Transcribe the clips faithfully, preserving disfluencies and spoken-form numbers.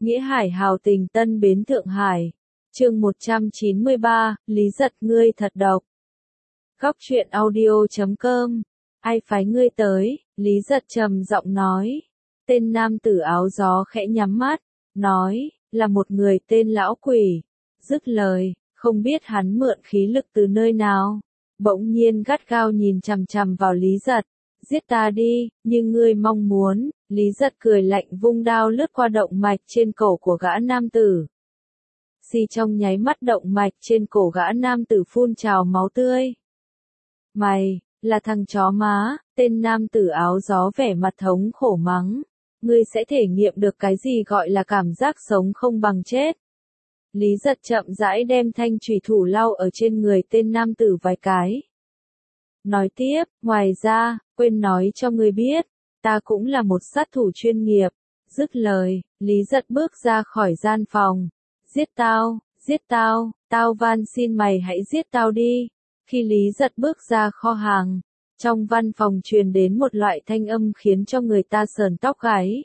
Nghĩa Hải hào tình Tân Bến Thượng Hải. Chương một trăm chín mươi ba, Lý Giật ngươi thật độc. Góc truyện audio chấm com. Ai phái ngươi tới? Lý Giật trầm giọng nói. Tên nam tử áo gió khẽ nhắm mắt, nói, là một người tên lão quỷ. Dứt lời, không biết hắn mượn khí lực từ nơi nào, bỗng nhiên gắt gao nhìn chằm chằm vào Lý Giật. Giết ta đi, như ngươi mong muốn. Lý Giật cười lạnh vung đao lướt qua động mạch trên cổ của gã nam tử. Xì trong nháy mắt động mạch trên cổ gã nam tử phun trào máu tươi. Mày, là thằng chó má, tên nam tử áo gió vẻ mặt thống khổ mắng. Ngươi sẽ thể nghiệm được cái gì gọi là cảm giác sống không bằng chết. Lý Giật chậm rãi đem thanh chùy thủ lau ở trên người tên nam tử vài cái. Nói tiếp, ngoài ra, quên nói cho ngươi biết, ta cũng là một sát thủ chuyên nghiệp. Dứt lời, Lý Giật bước ra khỏi gian phòng. Giết tao, giết tao, tao van xin mày hãy giết tao đi. Khi Lý Giật bước ra kho hàng, trong văn phòng truyền đến một loại thanh âm khiến cho người ta sờn tóc gáy.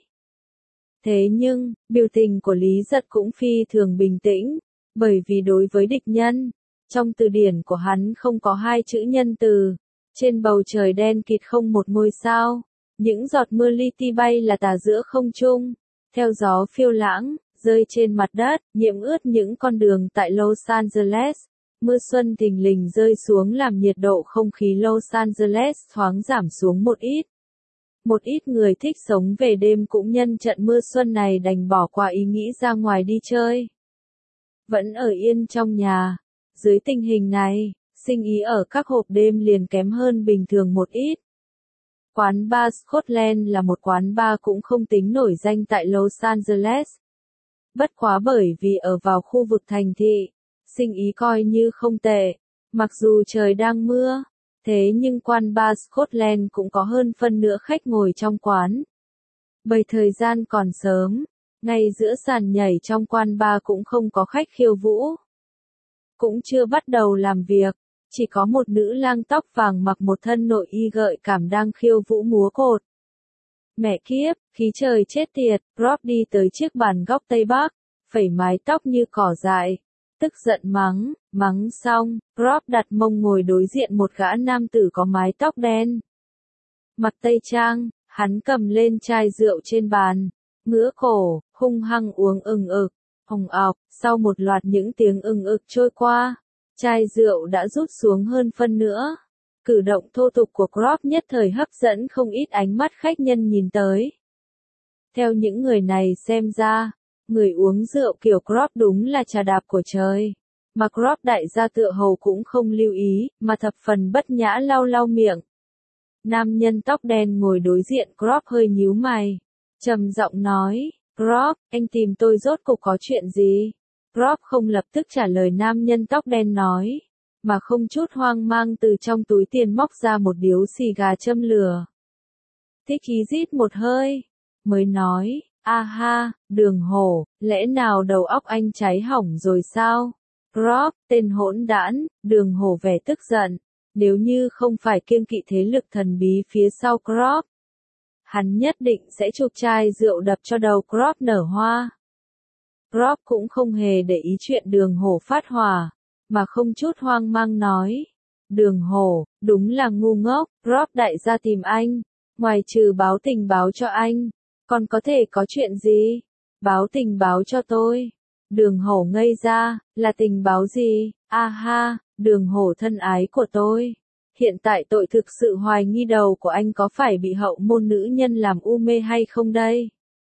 Thế nhưng, biểu tình của Lý Giật cũng phi thường bình tĩnh, bởi vì đối với địch nhân, trong từ điển của hắn không có hai chữ nhân từ. Trên bầu trời đen kịt không một ngôi sao, những giọt mưa li ti bay là tà giữa không trung, theo gió phiêu lãng, rơi trên mặt đất, nhiễm ướt những con đường tại Los Angeles. Mưa xuân thình lình rơi xuống làm nhiệt độ không khí Los Angeles thoáng giảm xuống một ít. Một ít người thích sống về đêm cũng nhân trận mưa xuân này đành bỏ qua ý nghĩ ra ngoài đi chơi. Vẫn ở yên trong nhà. Dưới tình hình này, sinh ý ở các hộp đêm liền kém hơn bình thường một ít. Quán bar Scotland là một quán bar cũng không tính nổi danh tại Los Angeles. Bất quá bởi vì ở vào khu vực thành thị, sinh ý coi như không tệ. Mặc dù trời đang mưa, thế nhưng quán bar Scotland cũng có hơn phân nửa khách ngồi trong quán. Bởi thời gian còn sớm, ngay giữa sàn nhảy trong quán bar cũng không có khách khiêu vũ. Cũng chưa bắt đầu làm việc, chỉ có một nữ lang tóc vàng mặc một thân nội y gợi cảm đang khiêu vũ múa cột. Mẹ kiếp, khí trời chết tiệt, Rob đi tới chiếc bàn góc Tây Bắc, phẩy mái tóc như cỏ dại. Tức giận mắng, mắng xong, Rob đặt mông ngồi đối diện một gã nam tử có mái tóc đen. Mặc tây trang, hắn cầm lên chai rượu trên bàn, ngửa cổ, hung hăng uống ừng ực, hồng ọc, sau một loạt những tiếng ừng ực trôi qua, chai rượu đã rút xuống hơn phân nữa. Cử động thô tục của Rob nhất thời hấp dẫn không ít ánh mắt khách nhân nhìn tới. Theo những người này xem ra, người uống rượu kiểu Rob đúng là trà đạp của trời. Mà Rob đại gia tựa hồ cũng không lưu ý, mà thập phần bất nhã lau lau miệng. Nam nhân tóc đen ngồi đối diện Rob hơi nhíu mày, trầm giọng nói, Rob, anh tìm tôi rốt cuộc có chuyện gì? Rob không lập tức trả lời nam nhân tóc đen nói, mà không chút hoang mang từ trong túi tiền móc ra một điếu xì gà châm lửa. Thích khí rít một hơi, mới nói, a ha, Đường Hổ, lẽ nào đầu óc anh cháy hỏng rồi sao? Rob, tên hỗn đản, Đường Hổ vẻ tức giận, nếu như không phải kiêng kỵ thế lực thần bí phía sau Rob, hắn nhất định sẽ chụp chai rượu đập cho đầu Rob nở hoa. Rob cũng không hề để ý chuyện Đường Hổ phát hỏa, mà không chút hoang mang nói. Đường Hổ, đúng là ngu ngốc, Rob đại gia tìm anh, ngoài trừ báo tình báo cho anh, còn có thể có chuyện gì? Báo tình báo cho tôi. Đường Hổ ngây ra, là tình báo gì? A ha, Đường Hổ thân ái của tôi. Hiện tại tội thực sự hoài nghi đầu của anh có phải bị hậu môn nữ nhân làm u mê hay không đây?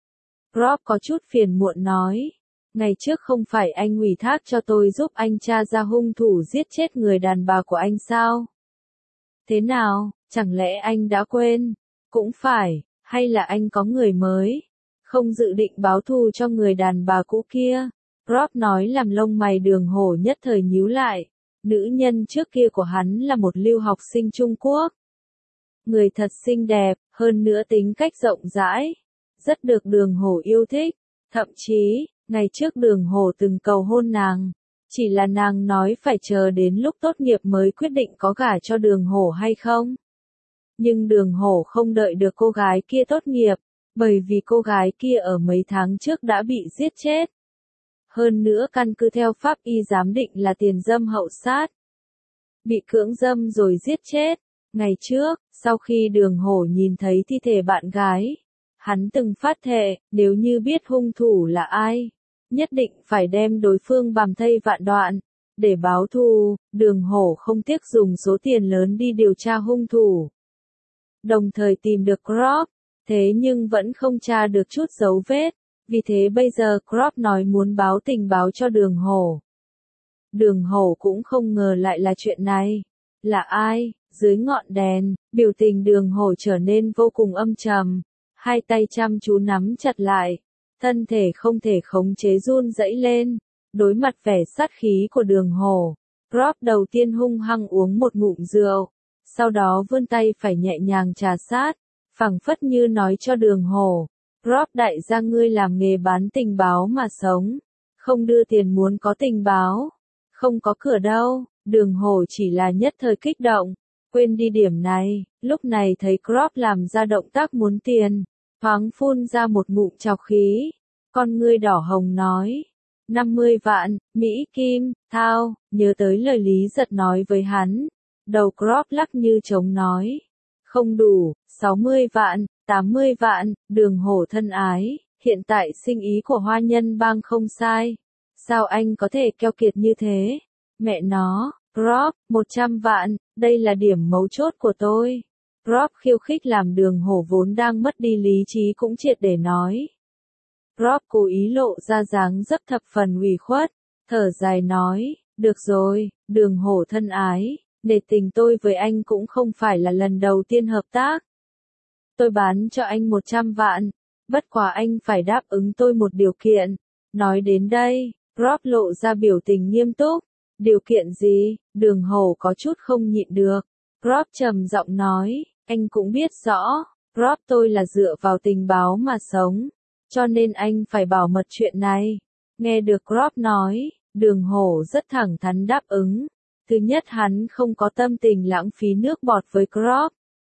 Rob có chút phiền muộn nói. Ngày trước không phải anh ủy thác cho tôi giúp anh tra ra hung thủ giết chết người đàn bà của anh sao? Thế nào, chẳng lẽ anh đã quên? Cũng phải, hay là anh có người mới? Không dự định báo thù cho người đàn bà cũ kia? Rob nói làm lông mày Đường Hổ nhất thời nhíu lại. Nữ nhân trước kia của hắn là một lưu học sinh Trung Quốc. Người thật xinh đẹp, hơn nữa tính cách rộng rãi. Rất được Đường Hổ yêu thích. Thậm chí, ngày trước Đường Hổ từng cầu hôn nàng. Chỉ là nàng nói phải chờ đến lúc tốt nghiệp mới quyết định có gả cho Đường Hổ hay không. Nhưng Đường Hổ không đợi được cô gái kia tốt nghiệp. Bởi vì cô gái kia ở mấy tháng trước đã bị giết chết. Hơn nữa căn cứ theo pháp y giám định là tiền dâm hậu sát. Bị cưỡng dâm rồi giết chết. Ngày trước, sau khi Đường Hổ nhìn thấy thi thể bạn gái, hắn từng phát thệ, nếu như biết hung thủ là ai, nhất định phải đem đối phương bằm thây vạn đoạn. Để báo thù, Đường Hổ không tiếc dùng số tiền lớn đi điều tra hung thủ. Đồng thời tìm được Crop, thế nhưng vẫn không tra được chút dấu vết, vì thế bây giờ Crop nói muốn báo tình báo cho Đường Hổ. Đường Hổ cũng không ngờ lại là chuyện này. Là ai? Dưới ngọn đèn, biểu tình Đường Hổ trở nên vô cùng âm trầm, hai tay chăm chú nắm chặt lại, thân thể không thể khống chế run rẩy lên. Đối mặt vẻ sát khí của Đường Hổ, Crop đầu tiên hung hăng uống một ngụm rượu, sau đó vươn tay phải nhẹ nhàng trà sát, phảng phất như nói cho Đường Hổ, Crop đại gia ngươi làm nghề bán tình báo mà sống, không đưa tiền muốn có tình báo, không có cửa đâu. Đường Hổ chỉ là nhất thời kích động, quên đi điểm này, lúc này thấy Crop làm ra động tác muốn tiền, thoáng phun ra một ngụm trọc khí, con ngươi đỏ hồng nói, năm mươi vạn, Mỹ Kim, thao, nhớ tới lời Lý Giật nói với hắn, đầu Crop lắc như trống nói, không đủ, sáu mươi vạn, tám mươi vạn, Đường Hổ thân ái, hiện tại sinh ý của Hoa Nhân Bang không sai, sao anh có thể keo kiệt như thế, mẹ nó. Crop, một trăm vạn, đây là điểm mấu chốt của tôi. Crop khiêu khích làm Đường Hổ vốn đang mất đi lý trí cũng triệt để nói. Crop cố ý lộ ra dáng dấp thập phần ủy khuất, thở dài nói, được rồi, Đường Hổ thân ái, nể tình tôi với anh cũng không phải là lần đầu tiên hợp tác. Tôi bán cho anh một trăm vạn, bất quá anh phải đáp ứng tôi một điều kiện. Nói đến đây, Crop lộ ra biểu tình nghiêm túc. Điều kiện gì? Đường Hổ có chút không nhịn được. Crop trầm giọng nói, anh cũng biết rõ, Crop tôi là dựa vào tình báo mà sống, cho nên anh phải bảo mật chuyện này. Nghe được Crop nói, Đường Hổ rất thẳng thắn đáp ứng. Thứ nhất hắn không có tâm tình lãng phí nước bọt với Crop.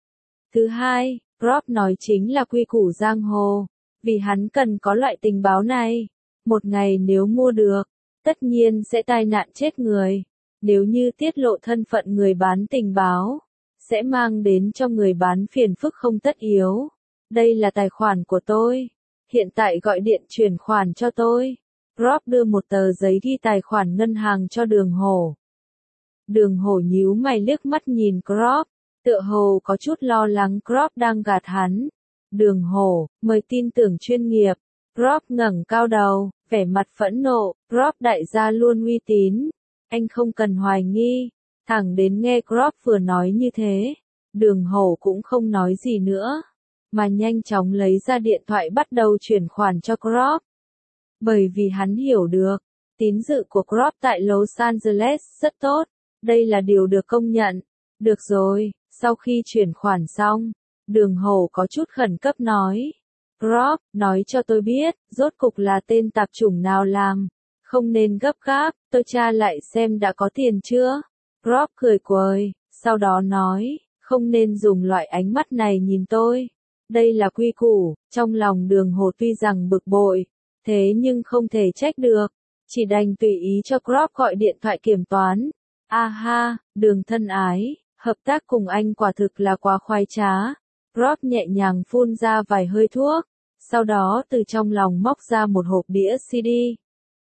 Thứ hai, Crop nói chính là quy củ giang hồ, vì hắn cần có loại tình báo này. Một ngày nếu mua được, tất nhiên sẽ tai nạn chết người. Nếu như tiết lộ thân phận người bán tình báo, sẽ mang đến cho người bán phiền phức không tất yếu. Đây là tài khoản của tôi. Hiện tại gọi điện chuyển khoản cho tôi. Crop đưa một tờ giấy ghi tài khoản ngân hàng cho Đường Hổ. Đường Hổ nhíu mày liếc mắt nhìn Crop, tựa hồ có chút lo lắng Crop đang gạt hắn. Đường Hổ, mời tin tưởng chuyên nghiệp. Crop ngẩng cao đầu, vẻ mặt phẫn nộ, Crop đại gia luôn uy tín, anh không cần hoài nghi. Thẳng đến nghe Crop vừa nói như thế, Đường Hổ cũng không nói gì nữa, mà nhanh chóng lấy ra điện thoại bắt đầu chuyển khoản cho Crop. Bởi vì hắn hiểu được, tín dự của Crop tại Los Angeles rất tốt, đây là điều được công nhận. Được rồi, sau khi chuyển khoản xong, Đường Hổ có chút khẩn cấp nói. Crop, nói cho tôi biết, rốt cục là tên tạp chủng nào làm. Không nên gấp gáp, tôi tra lại xem đã có tiền chưa. Crop cười quời, sau đó nói, không nên dùng loại ánh mắt này nhìn tôi. Đây là quy củ, trong lòng Đường Hổ tuy rằng bực bội, thế nhưng không thể trách được. Chỉ đành tùy ý cho Crop gọi điện thoại kiểm toán. A ha, Đường thân ái, hợp tác cùng anh quả thực là quá khoái trá. Crop nhẹ nhàng phun ra vài hơi thuốc, sau đó từ trong lòng móc ra một hộp đĩa xê đê.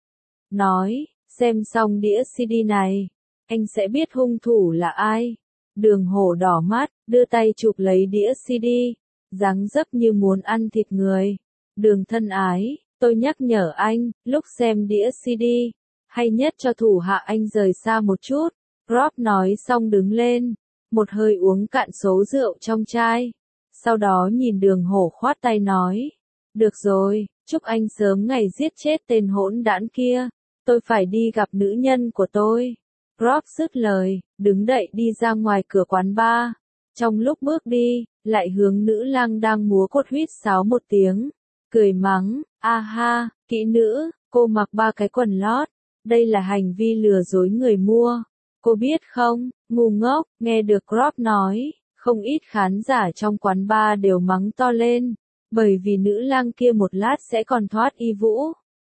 Nói, xem xong đĩa xê đê này, anh sẽ biết hung thủ là ai. Đường Hổ đỏ mắt, đưa tay chụp lấy đĩa xê đê, dáng dấp như muốn ăn thịt người. Đường thân ái, tôi nhắc nhở anh, lúc xem đĩa xê đê, hay nhất cho thủ hạ anh rời xa một chút. Crop nói xong đứng lên, một hơi uống cạn số rượu trong chai. Sau đó nhìn Đường Hổ khoát tay nói, được rồi, chúc anh sớm ngày giết chết tên hỗn đản kia, tôi phải đi gặp nữ nhân của tôi. Crop dứt lời, đứng dậy đi ra ngoài cửa quán bar. Trong lúc bước đi, lại hướng nữ lang đang múa cốt huýt sáo một tiếng, cười mắng, a ha, kỹ nữ, cô mặc ba cái quần lót, đây là hành vi lừa dối người mua. Cô biết không, ngu ngốc, nghe được Crop nói, không ít khán giả trong quán bar đều mắng to lên. Bởi vì nữ lang kia một lát sẽ còn thoát y vũ.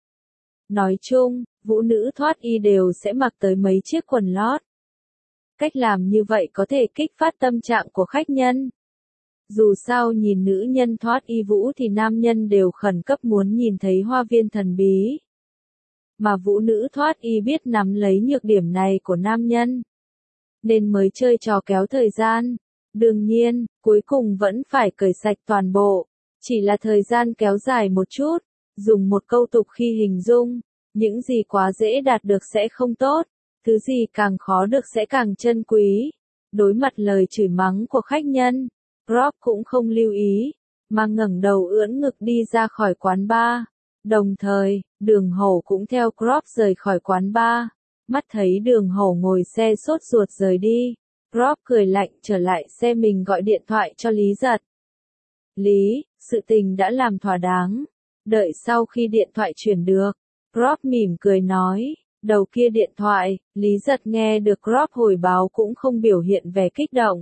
Nói chung, vũ nữ thoát y đều sẽ mặc tới mấy chiếc quần lót. Cách làm như vậy có thể kích phát tâm trạng của khách nhân. Dù sao nhìn nữ nhân thoát y vũ thì nam nhân đều khẩn cấp muốn nhìn thấy hoa viên thần bí. Mà vũ nữ thoát y biết nắm lấy nhược điểm này của nam nhân, nên mới chơi trò kéo thời gian. Đương nhiên, cuối cùng vẫn phải cởi sạch toàn bộ, chỉ là thời gian kéo dài một chút. Dùng một câu tục khi hình dung, những gì quá dễ đạt được sẽ không tốt, thứ gì càng khó được sẽ càng chân quý. Đối mặt lời chửi mắng của khách nhân, Rob cũng không lưu ý, mà ngẩng đầu ưỡn ngực đi ra khỏi quán bar. Đồng thời, Đường Hổ cũng theo Rob rời khỏi quán bar. Mắt thấy Đường Hổ ngồi xe sốt ruột rời đi, Rob cười lạnh trở lại xe mình gọi điện thoại cho Lý Giật. Lý, sự tình đã làm thỏa đáng. Đợi sau khi điện thoại chuyển được, Rob mỉm cười nói. Đầu kia điện thoại, Lý Giật nghe được Rob hồi báo cũng không biểu hiện vẻ kích động,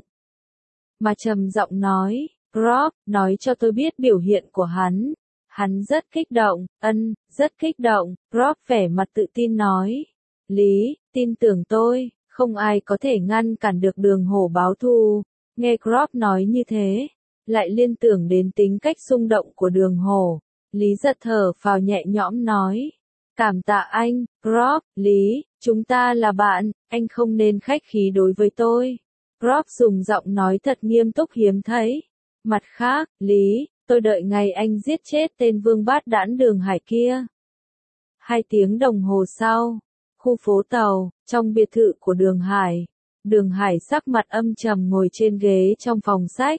mà trầm giọng nói, Rob, nói cho tôi biết biểu hiện của hắn. Hắn rất kích động, ân, rất kích động. Rob vẻ mặt tự tin nói. Lý, tin tưởng tôi, không ai có thể ngăn cản được Đường Hổ báo thù. Nghe Rob nói như thế, lại liên tưởng đến tính cách xung động của Đường Hổ. Lý Giật thở phào nhẹ nhõm nói. Cảm tạ anh, Rob. Lý, chúng ta là bạn, anh không nên khách khí đối với tôi. Rob dùng giọng nói thật nghiêm túc hiếm thấy. Mặt khác, Lý, tôi đợi ngày anh giết chết tên vương bát đản Đường Hải kia. Hai tiếng đồng hồ sau, khu phố tàu, trong biệt thự của Đường Hải. Đường Hải sắc mặt âm trầm ngồi trên ghế trong phòng sách.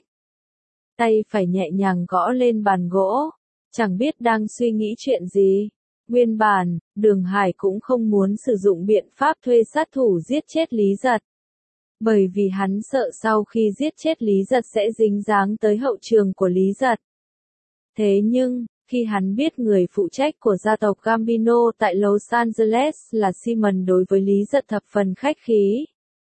Tay phải nhẹ nhàng gõ lên bàn gỗ, chẳng biết đang suy nghĩ chuyện gì. Nguyên bản, Đường Hải cũng không muốn sử dụng biện pháp thuê sát thủ giết chết Lý Giật. Bởi vì hắn sợ sau khi giết chết Lý Giật sẽ dính dáng tới hậu trường của Lý Giật. Thế nhưng, khi hắn biết người phụ trách của gia tộc Gambino tại Los Angeles là Simon đối với Lý Giật thập phần khách khí.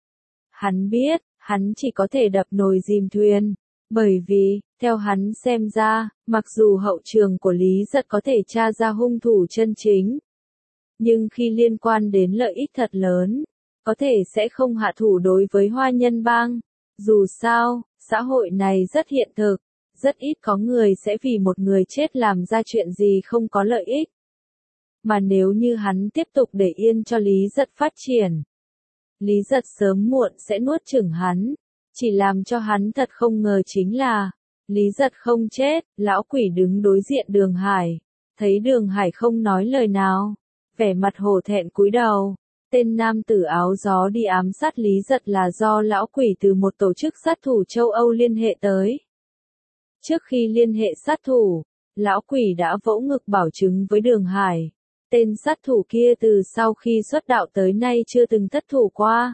Hắn biết, hắn chỉ có thể đập nồi dìm thuyền. Bởi vì, theo hắn xem ra, mặc dù hậu trường của Lý Giật có thể tra ra hung thủ chân chính, nhưng khi liên quan đến lợi ích thật lớn, có thể sẽ không hạ thủ đối với Hoa Nhân Bang. Dù sao, xã hội này rất hiện thực, rất ít có người sẽ vì một người chết làm ra chuyện gì không có lợi ích. Mà nếu như hắn tiếp tục để yên cho Lý Giật phát triển, Lý Giật sớm muộn sẽ nuốt chửng hắn. Chỉ làm cho hắn thật không ngờ chính là, Lý Giật không chết. Lão quỷ đứng đối diện Đường Hải, thấy Đường Hải không nói lời nào, vẻ mặt hổ thẹn cúi đầu. Tên nam tử áo gió đi ám sát Lý Giật là do lão quỷ từ một tổ chức sát thủ châu Âu liên hệ tới. Trước khi liên hệ sát thủ, lão quỷ đã vỗ ngực bảo chứng với Đường Hải, tên sát thủ kia từ sau khi xuất đạo tới nay chưa từng thất thủ qua.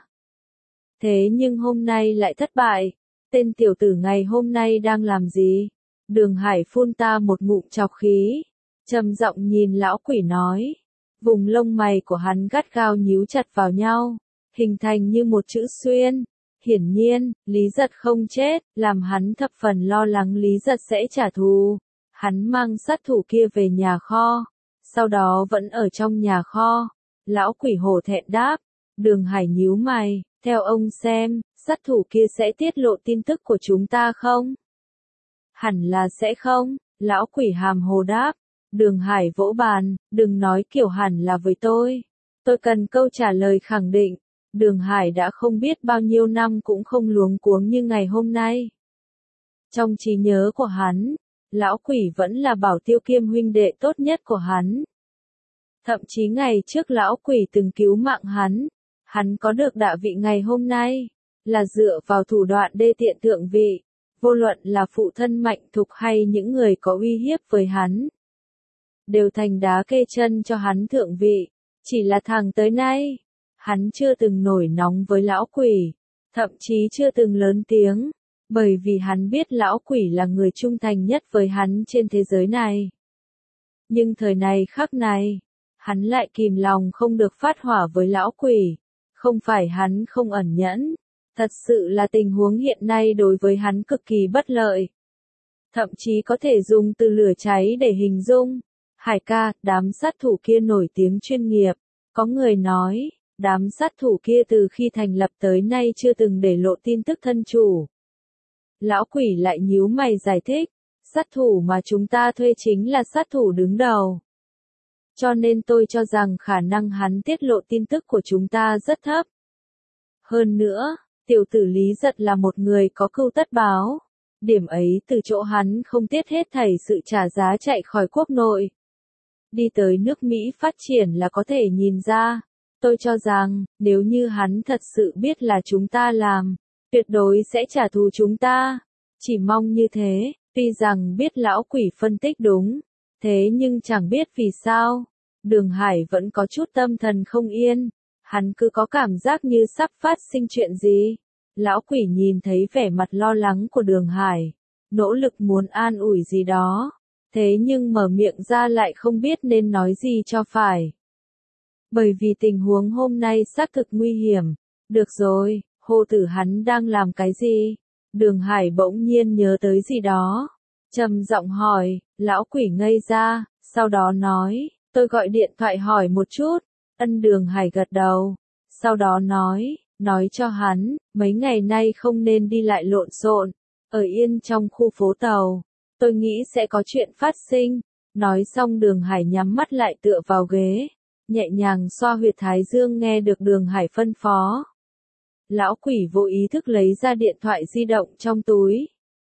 Thế nhưng hôm nay lại thất bại. Tên tiểu tử ngày hôm nay đang làm gì? Đường Hải phun ta một ngụm trọc khí, trầm giọng nhìn lão quỷ nói. Vùng lông mày của hắn gắt gao nhíu chặt vào nhau, hình thành như một chữ xuyên. Hiển nhiên, Lý Giật không chết, làm hắn thập phần lo lắng Lý Giật sẽ trả thù. Hắn mang sát thủ kia về nhà kho, sau đó vẫn ở trong nhà kho. Lão quỷ hổ thẹn đáp. Đường Hải nhíu mày. Theo ông xem, sát thủ kia sẽ tiết lộ tin tức của chúng ta không? Hẳn là sẽ không, lão quỷ hàm hồ đáp. Đường Hải vỗ bàn, đừng nói kiểu hẳn là với tôi. Tôi cần câu trả lời khẳng định. Đường Hải đã không biết bao nhiêu năm cũng không luống cuống như ngày hôm nay. Trong trí nhớ của hắn, lão quỷ vẫn là bảo tiêu kiêm huynh đệ tốt nhất của hắn. Thậm chí ngày trước lão quỷ từng cứu mạng hắn. Hắn có được đạ vị ngày hôm nay, là dựa vào thủ đoạn đê tiện thượng vị, vô luận là phụ thân Mạnh Thục hay những người có uy hiếp với hắn, đều thành đá kê chân cho hắn thượng vị. Chỉ là thẳng tới nay, hắn chưa từng nổi nóng với lão quỷ, thậm chí chưa từng lớn tiếng, bởi vì hắn biết lão quỷ là người trung thành nhất với hắn trên thế giới này. Nhưng thời này khắc này, hắn lại kìm lòng không được phát hỏa với lão quỷ. Không phải hắn không ẩn nhẫn, thật sự là tình huống hiện nay đối với hắn cực kỳ bất lợi. thậm chí có thể dùng từ lửa cháy để hình dung. Hải ca, đám sát thủ kia nổi tiếng chuyên nghiệp. Có người nói, đám sát thủ kia từ khi thành lập tới nay chưa từng để lộ tin tức thân chủ. Lão quỷ lại nhíu mày giải thích, sát thủ mà chúng ta thuê chính là sát thủ đứng đầu. Cho nên tôi cho rằng khả năng hắn tiết lộ tin tức của chúng ta rất thấp. Hơn nữa, tiểu tử Lý Giật là một người có cưu tất báo. Điểm ấy từ chỗ hắn không tiếc hết thảy sự trả giá chạy khỏi quốc nội. Đi tới nước Mỹ phát triển là có thể nhìn ra. Tôi cho rằng, nếu như hắn thật sự biết là chúng ta làm, tuyệt đối sẽ trả thù chúng ta. Chỉ mong như thế, tuy rằng biết lão quỷ phân tích đúng, thế nhưng chẳng biết vì sao. Đường Hải vẫn có chút tâm thần không yên, hắn cứ có cảm giác như sắp phát sinh chuyện gì. Lão quỷ nhìn thấy vẻ mặt lo lắng của Đường Hải, nỗ lực muốn an ủi gì đó, thế nhưng mở miệng ra lại không biết nên nói gì cho phải. Bởi vì tình huống hôm nay xác thực nguy hiểm. Được rồi, Hồ Tử hắn đang làm cái gì? Đường Hải bỗng nhiên nhớ tới gì đó. Trầm giọng hỏi, lão quỷ ngây ra, sau đó nói, tôi gọi điện thoại hỏi một chút. Ân Đường Hải gật đầu, sau đó nói, nói cho hắn, mấy ngày nay không nên đi lại lộn xộn, ở yên trong khu phố tàu. Tôi nghĩ sẽ có chuyện phát sinh. Nói xong Đường Hải nhắm mắt lại tựa vào ghế, nhẹ nhàng xoa huyệt thái dương nghe được Đường Hải phân phó. Lão quỷ vô ý thức lấy ra điện thoại di động trong túi.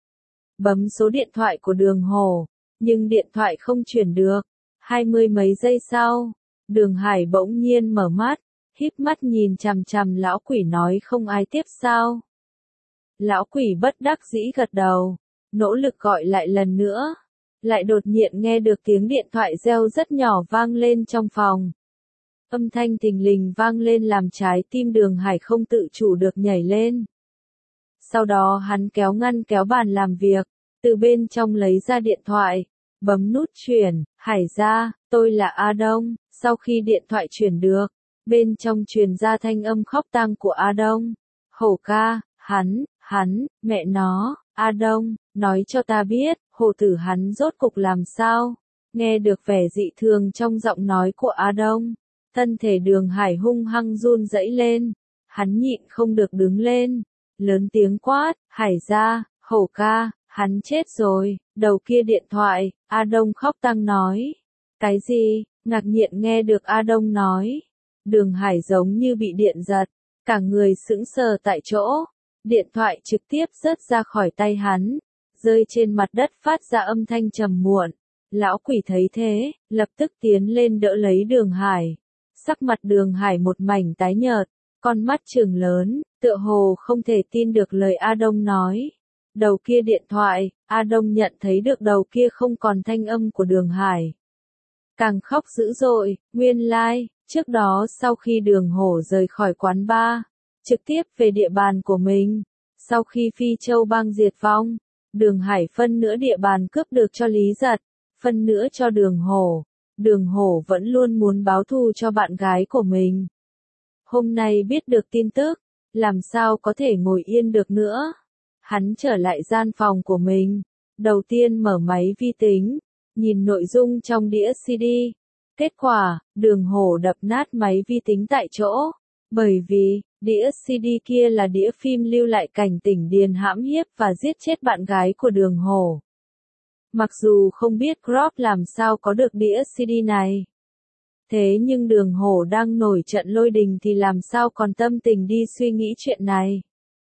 Bấm số điện thoại của Đường Hổ, nhưng điện thoại không chuyển được. Hai mươi mấy giây sau, Đường Hải bỗng nhiên mở mắt, híp mắt nhìn chằm chằm lão quỷ nói không ai tiếp sao. Lão quỷ bất đắc dĩ gật đầu, nỗ lực gọi lại lần nữa. Lại đột nhiên nghe được tiếng điện thoại reo rất nhỏ vang lên trong phòng. Âm thanh thình lình vang lên làm trái tim Đường Hải không tự chủ được nhảy lên. Sau đó hắn kéo ngăn kéo bàn làm việc, từ bên trong lấy ra điện thoại, bấm nút chuyển, Hải ra, tôi là A Đông. Sau khi điện thoại chuyển được, bên trong truyền ra thanh âm khóc tang của A Đông. Hổ ca, hắn, hắn, mẹ nó, A Đông, nói cho ta biết, Hồ Tử hắn rốt cục làm sao? Nghe được vẻ dị thường trong giọng nói của A Đông, thân thể Đường Hải hung hăng run rẩy lên, hắn nhịn không được đứng lên, lớn tiếng quát, Hải ra, Hổ ca, hắn chết rồi. Đầu kia điện thoại, A Đông khóc tang nói. Cái gì? Ngạc nhiên nghe được A Đông nói. Đường Hải giống như bị điện giật, cả người sững sờ tại chỗ. Điện thoại trực tiếp rớt ra khỏi tay hắn, rơi trên mặt đất phát ra âm thanh trầm muộn. Lão quỷ thấy thế, lập tức tiến lên đỡ lấy Đường Hải. Sắc mặt Đường Hải một mảnh tái nhợt, con mắt trừng lớn, tựa hồ không thể tin được lời A Đông nói. Đầu kia điện thoại, A Đông nhận thấy được đầu kia không còn thanh âm của Đường Hải. Càng khóc dữ dội, nguyên lai, like, trước đó sau khi Đường Hổ rời khỏi quán bar, trực tiếp về địa bàn của mình. Sau khi Phi Châu bang diệt vong, Đường Hải phân nửa địa bàn cướp được cho Lý Giật, phân nửa cho Đường Hổ. Đường Hổ vẫn luôn muốn báo thù cho bạn gái của mình. Hôm nay biết được tin tức, làm sao có thể ngồi yên được nữa. Hắn trở lại gian phòng của mình, đầu tiên mở máy vi tính, nhìn nội dung trong đĩa xê đê. Kết quả, Đường Hổ đập nát máy vi tính tại chỗ, bởi vì, đĩa xê đê kia là đĩa phim lưu lại cảnh Tỉnh Điền hãm hiếp và giết chết bạn gái của Đường Hổ. Mặc dù không biết Crop làm sao có được đĩa xê đê này. Thế nhưng Đường Hổ đang nổi trận lôi đình thì làm sao còn tâm tình đi suy nghĩ chuyện này.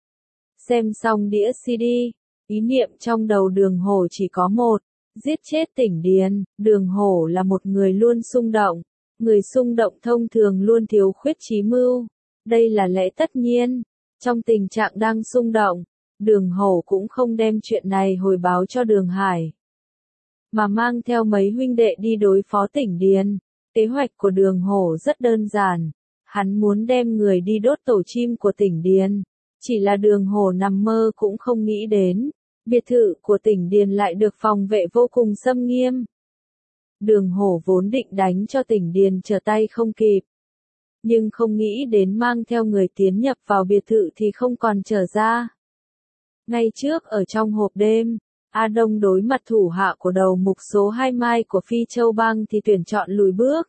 Xem xong đĩa xê đê, ý niệm trong đầu Đường Hổ chỉ có một, giết chết Tỉnh Điền. Đường Hổ là một người luôn xung động, người xung động thông thường luôn thiếu khuyết trí mưu, đây là lẽ tất nhiên. Trong tình trạng đang xung động, Đường Hổ cũng không đem chuyện này hồi báo cho Đường Hải, mà mang theo mấy huynh đệ đi đối phó Tỉnh Điền. Kế hoạch của Đường Hổ rất đơn giản, hắn muốn đem người đi đốt tổ chim của Tỉnh Điền. Chỉ là Đường Hổ nằm mơ cũng không nghĩ đến, biệt thự của Tỉnh Điền lại được phòng vệ vô cùng xâm nghiêm. Đường Hổ vốn định đánh cho Tỉnh Điền trở tay không kịp, nhưng không nghĩ đến mang theo người tiến nhập vào biệt thự thì không còn trở ra. Ngay trước ở trong hộp đêm, A Đông đối mặt thủ hạ của đầu mục số hai Mai của Phi Châu Bang thì tuyển chọn lùi bước.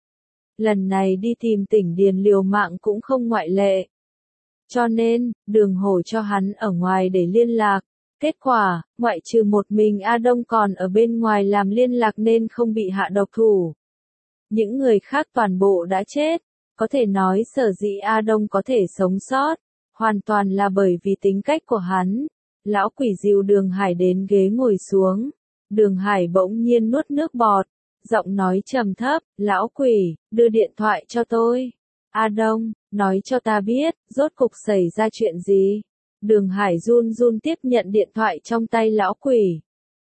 Lần này đi tìm tỉnh Điền liều mạng cũng không ngoại lệ. Cho nên, Đường Hổ cho hắn ở ngoài để liên lạc. Kết quả, ngoại trừ một mình A Đông còn ở bên ngoài làm liên lạc nên không bị hạ độc thủ. Những người khác toàn bộ đã chết. Có thể nói sở dĩ A Đông có thể sống sót, hoàn toàn là bởi vì tính cách của hắn. Lão quỷ dìu Đường Hải đến ghế ngồi xuống. Đường Hải bỗng nhiên nuốt nước bọt, giọng nói trầm thấp, lão quỷ, đưa điện thoại cho tôi. A Đông, nói cho ta biết, rốt cục xảy ra chuyện gì? Đường Hải run run tiếp nhận điện thoại trong tay lão quỷ.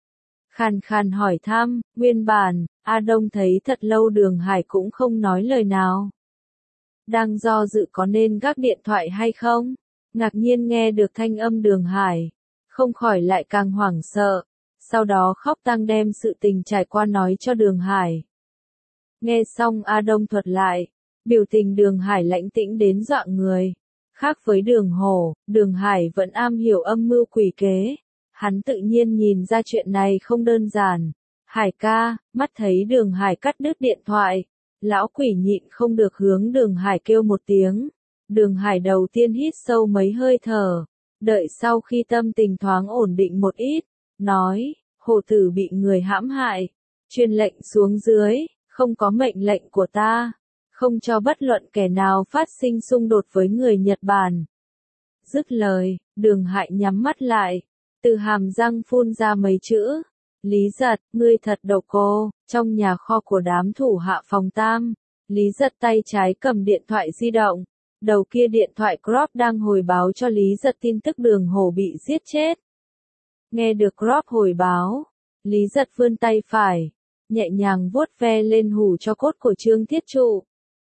Khàn khàn hỏi thăm, nguyên bản, A Đông thấy thật lâu Đường Hải cũng không nói lời nào. Đang do dự có nên gác điện thoại hay không? Ngạc nhiên nghe được thanh âm Đường Hải, không khỏi lại càng hoảng sợ. Sau đó khóc tang đem sự tình trải qua nói cho Đường Hải. Nghe xong A Đông thuật lại, biểu tình Đường Hải lãnh tĩnh đến dọa người. Khác với Đường Hổ, Đường Hải vẫn am hiểu âm mưu quỷ kế. Hắn tự nhiên nhìn ra chuyện này không đơn giản. Hải ca, mắt thấy Đường Hải cắt đứt điện thoại. Lão quỷ nhịn không được hướng Đường Hải kêu một tiếng. Đường Hải đầu tiên hít sâu mấy hơi thở. Đợi sau khi tâm tình thoáng ổn định một ít, nói, hổ tử bị người hãm hại. Truyền lệnh xuống dưới, không có mệnh lệnh của ta. Không cho bất luận kẻ nào phát sinh xung đột với người Nhật Bản. Dứt lời, Đường Hải nhắm mắt lại, từ hàm răng phun ra mấy chữ. Lý Giật, ngươi thật độc cô. Trong nhà kho của đám thủ hạ phòng tam, Lý Giật tay trái cầm điện thoại di động. Đầu kia điện thoại Crop đang hồi báo cho Lý Giật tin tức Đường Hổ bị giết chết. Nghe được Crop hồi báo, Lý Giật vươn tay phải, nhẹ nhàng vuốt ve lên hủ cho cốt của Trương Thiết Trụ.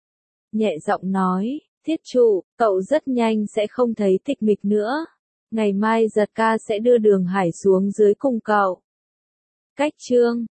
Nhẹ giọng nói, Thiết Trụ, cậu rất nhanh sẽ không thấy tịch mịch nữa. Ngày mai Giật ca sẽ đưa Đường Hải xuống dưới cùng cậu. Cách chương